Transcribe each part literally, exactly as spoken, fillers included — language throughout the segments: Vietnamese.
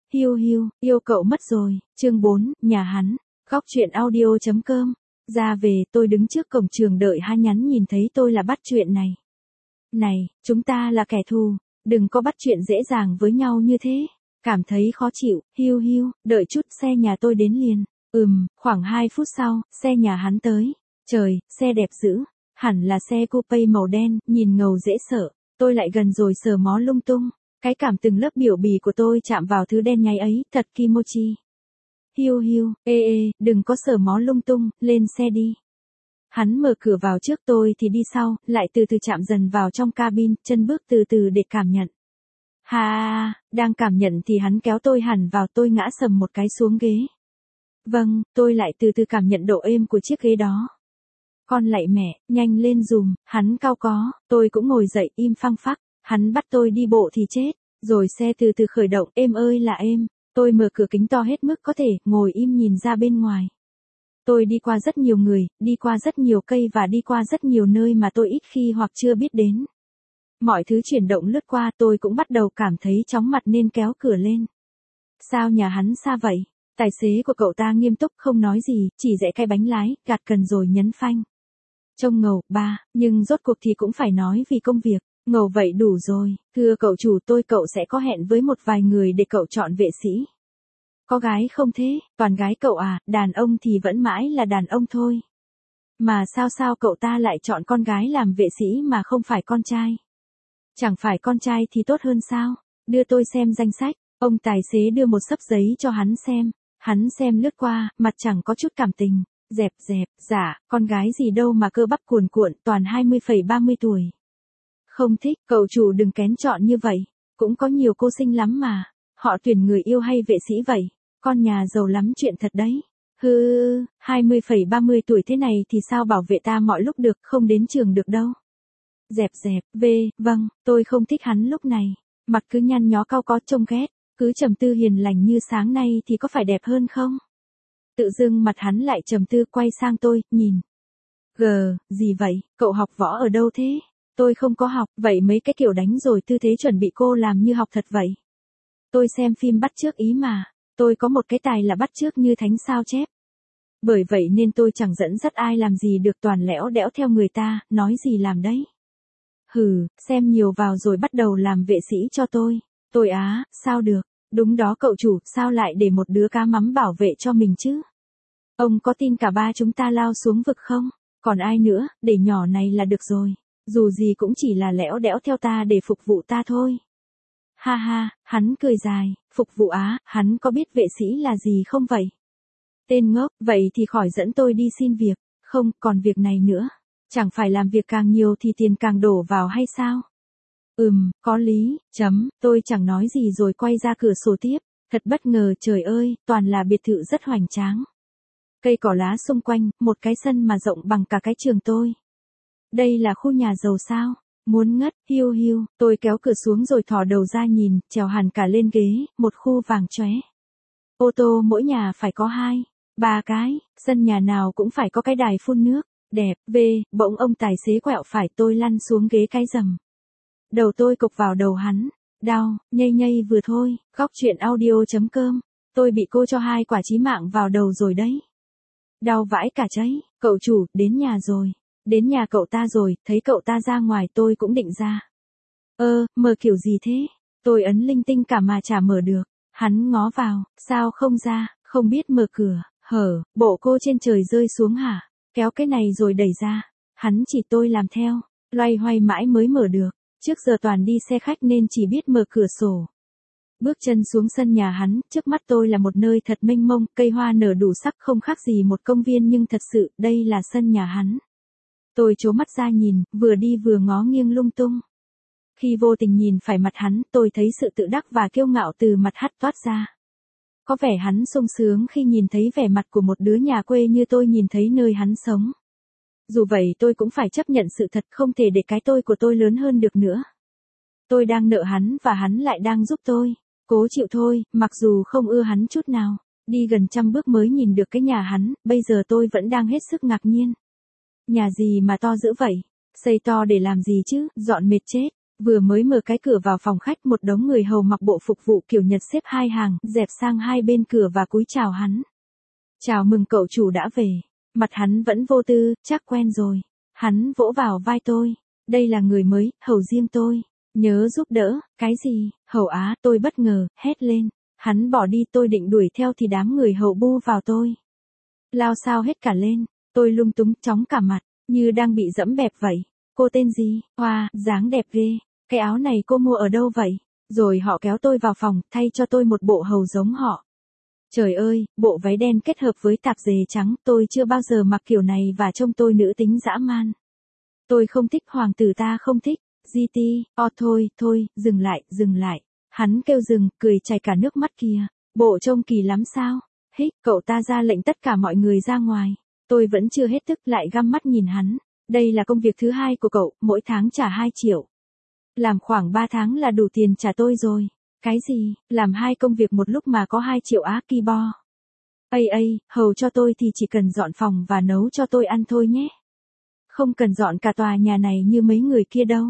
Hiu hiu, yêu cậu mất rồi, chương bốn, nhà hắn, góc truyện audio chấm com. Ra về, tôi đứng trước cổng trường đợi hắn nhắn nhìn thấy tôi là bắt chuyện này. Này, chúng ta là kẻ thù, đừng có bắt chuyện dễ dàng với nhau như thế. Cảm thấy khó chịu, hiu hiu, đợi chút xe nhà tôi đến liền. Ừm, khoảng hai phút sau, xe nhà hắn tới. Trời, xe đẹp dữ, hẳn là xe coupe màu đen, nhìn ngầu dễ sợ. Tôi lại gần rồi sờ mó lung tung. Cái cảm từng lớp biểu bì của tôi chạm vào thứ đen nháy ấy, thật kimochi. Hiu hiu, ê ê, đừng có sờ mó lung tung, lên xe đi. Hắn mở cửa vào trước tôi thì đi sau, lại từ từ chạm dần vào trong cabin, chân bước từ từ để cảm nhận. Ha, đang cảm nhận thì hắn kéo tôi hẳn vào, tôi ngã sầm một cái xuống ghế. Vâng, tôi lại từ từ cảm nhận độ êm của chiếc ghế đó. Con lạy mẹ, nhanh lên dùm, hắn cao có, tôi cũng ngồi dậy im phăng phắc. Hắn bắt tôi đi bộ thì chết, rồi xe từ từ khởi động, êm ơi là êm. Tôi mở cửa kính to hết mức có thể, ngồi im nhìn ra bên ngoài. Tôi đi qua rất nhiều người, đi qua rất nhiều cây và đi qua rất nhiều nơi mà tôi ít khi hoặc chưa biết đến. Mọi thứ chuyển động lướt qua, tôi cũng bắt đầu cảm thấy chóng mặt nên kéo cửa lên. Sao nhà hắn xa vậy? Tài xế của cậu ta nghiêm túc không nói gì, chỉ rẽ cái bánh lái, gạt cần rồi nhấn phanh. Trông ngầu, ba, nhưng rốt cuộc thì cũng phải nói vì công việc. Ngầu vậy đủ rồi, thưa cậu chủ, tôi cậu sẽ có hẹn với một vài người để cậu chọn vệ sĩ. Có gái không thế, toàn gái cậu à, đàn ông thì vẫn mãi là đàn ông thôi. Mà sao sao cậu ta lại chọn con gái làm vệ sĩ mà không phải con trai? Chẳng phải con trai thì tốt hơn sao? Đưa tôi xem danh sách, ông tài xế đưa một xấp giấy cho hắn xem. Hắn xem lướt qua, mặt chẳng có chút cảm tình. Dẹp dẹp, dạ, con gái gì đâu mà cơ bắp cuồn cuộn, toàn hai mươi phẩy ba mươi tuổi. Không thích, cậu chủ đừng kén chọn như vậy. Cũng có nhiều cô xinh lắm mà. Họ tuyển người yêu hay vệ sĩ vậy? Con nhà giàu lắm chuyện thật đấy. Hừ, hai mươi phẩy ba mươi tuổi thế này thì sao bảo vệ ta mọi lúc được, không đến trường được đâu. Dẹp dẹp, về, vâng, tôi không thích hắn lúc này. Mặt cứ nhăn nhó cau có trông ghét, cứ trầm tư hiền lành như sáng nay thì có phải đẹp hơn không? Tự dưng mặt hắn lại trầm tư quay sang tôi, nhìn. Gờ, gì vậy, cậu học võ ở đâu thế? Tôi không có học, vậy mấy cái kiểu đánh rồi tư thế chuẩn bị cô làm như học thật vậy. Tôi xem phim bắt chước ý mà, tôi có một cái tài là bắt chước như thánh sao chép. Bởi vậy nên tôi chẳng dẫn dắt ai làm gì được, toàn lẽo đẽo theo người ta, nói gì làm đấy. Hừ, xem nhiều vào rồi bắt đầu làm vệ sĩ cho tôi. Tôi á, sao được, đúng đó cậu chủ, sao lại để một đứa cá mắm bảo vệ cho mình chứ? Ông có tin cả ba chúng ta lao xuống vực không? Còn ai nữa, để nhỏ này là được rồi. Dù gì cũng chỉ là lẽo đẽo theo ta để phục vụ ta thôi. Ha ha, hắn cười dài, phục vụ á, hắn có biết vệ sĩ là gì không vậy? Tên ngốc, vậy thì khỏi dẫn tôi đi xin việc, không, còn việc này nữa. Chẳng phải làm việc càng nhiều thì tiền càng đổ vào hay sao? Ừm, có lý, chấm, tôi chẳng nói gì rồi quay ra cửa sổ tiếp, thật bất ngờ trời ơi, toàn là biệt thự rất hoành tráng. Cây cỏ lá xung quanh, một cái sân mà rộng bằng cả cái trường tôi. Đây là khu nhà giàu sao? Muốn ngất, hiu hiu, tôi kéo cửa xuống rồi thò đầu ra nhìn, trèo hẳn cả lên ghế, một khu vàng chóe. Ô tô mỗi nhà phải có hai, ba cái, sân nhà nào cũng phải có cái đài phun nước, đẹp, về, bỗng ông tài xế quẹo phải, tôi lăn xuống ghế cái rầm. Đầu tôi cục vào đầu hắn, đau, nhây nhây vừa thôi, góc truyện audio chấm com, tôi bị cô cho hai quả chí mạng vào đầu rồi đấy. Đau vãi cả cháy, cậu chủ, đến nhà rồi. Đến nhà cậu ta rồi, thấy cậu ta ra ngoài tôi cũng định ra. Ơ, mở kiểu gì thế? Tôi ấn linh tinh cả mà chả mở được. Hắn ngó vào, sao không ra, không biết mở cửa, hở, bộ cô trên trời rơi xuống hả? Kéo cái này rồi đẩy ra. Hắn chỉ tôi làm theo, loay hoay mãi mới mở được. Trước giờ toàn đi xe khách nên chỉ biết mở cửa sổ. Bước chân xuống sân nhà hắn, trước mắt tôi là một nơi thật mênh mông, cây hoa nở đủ sắc không khác gì một công viên nhưng thật sự, đây là sân nhà hắn. Tôi trố mắt ra nhìn, vừa đi vừa ngó nghiêng lung tung. Khi vô tình nhìn phải mặt hắn, tôi thấy sự tự đắc và kiêu ngạo từ mặt hắt toát ra. Có vẻ hắn sung sướng khi nhìn thấy vẻ mặt của một đứa nhà quê như tôi nhìn thấy nơi hắn sống. Dù vậy tôi cũng phải chấp nhận sự thật, không thể để cái tôi của tôi lớn hơn được nữa. Tôi đang nợ hắn và hắn lại đang giúp tôi. Cố chịu thôi, mặc dù không ưa hắn chút nào. Đi gần trăm bước mới nhìn được cái nhà hắn, bây giờ tôi vẫn đang hết sức ngạc nhiên. Nhà gì mà to dữ vậy? Xây to để làm gì chứ, dọn mệt chết. Vừa mới mở cái cửa vào phòng khách, một đống người hầu mặc bộ phục vụ kiểu Nhật xếp hai hàng, dẹp sang hai bên cửa và cúi chào hắn. Chào mừng cậu chủ đã về. Mặt hắn vẫn vô tư, chắc quen rồi. Hắn vỗ vào vai tôi. Đây là người mới, hầu riêng tôi. Nhớ giúp đỡ. Cái gì? Hầu Á, tôi bất ngờ, hét lên. Hắn bỏ đi, tôi định đuổi theo thì đám người hầu bu vào tôi. Lao sao hết cả lên. Tôi lung túng chóng cả mặt, như đang bị dẫm bẹp vậy. Cô tên gì? Hoa, dáng đẹp ghê. Cái áo này cô mua ở đâu vậy? Rồi họ kéo tôi vào phòng, thay cho tôi một bộ hầu giống họ. Trời ơi, bộ váy đen kết hợp với tạp dề trắng, tôi chưa bao giờ mặc kiểu này và trông tôi nữ tính dã man. Tôi không thích, hoàng tử ta không thích. giê tê, o thôi, thôi, dừng lại, dừng lại. Hắn kêu dừng, cười chảy cả nước mắt kìa. Bộ trông kỳ lắm sao? Hích, cậu ta ra lệnh tất cả mọi người ra ngoài. Tôi vẫn chưa hết thức, lại găm mắt nhìn hắn. Đây là công việc thứ hai của cậu, mỗi tháng trả hai triệu. Làm khoảng ba tháng là đủ tiền trả tôi rồi. Cái gì, làm hai công việc một lúc mà có hai triệu á ki bo. Ây ây, hầu cho tôi thì chỉ cần dọn phòng và nấu cho tôi ăn thôi nhé. Không cần dọn cả tòa nhà này như mấy người kia đâu.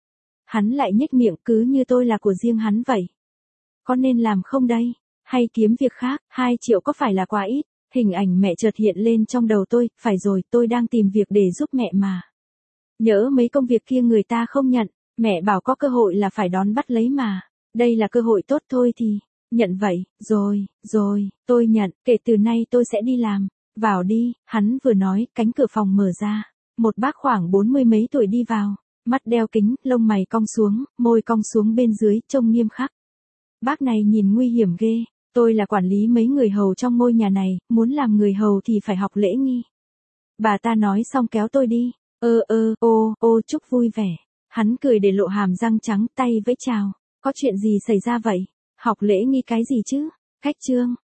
Hắn lại nhếch miệng, cứ như tôi là của riêng hắn vậy. Có nên làm không đây? Hay kiếm việc khác? Hai triệu có phải là quá ít? Hình ảnh mẹ chợt hiện lên trong đầu tôi. Phải rồi, tôi đang tìm việc để giúp mẹ mà. Nhỡ mấy công việc kia người ta không nhận. Mẹ bảo có cơ hội là phải đón bắt lấy mà. Đây là cơ hội tốt thôi thì. Nhận vậy. Rồi, rồi, tôi nhận. Kể từ nay tôi sẽ đi làm. Vào đi. Hắn vừa nói, cánh cửa phòng mở ra. Một bác khoảng bốn mươi mấy tuổi đi vào. Mắt đeo kính, lông mày cong xuống, môi cong xuống bên dưới, trông nghiêm khắc. Bác này nhìn nguy hiểm ghê. Tôi là quản lý mấy người hầu trong ngôi nhà này, muốn làm người hầu thì phải học lễ nghi. Bà ta nói xong kéo tôi đi. Ơ ơ, ô, ô chúc vui vẻ. Hắn cười để lộ hàm răng trắng, tay vẫy chào. Có chuyện gì xảy ra vậy? Học lễ nghi cái gì chứ? Cách chương.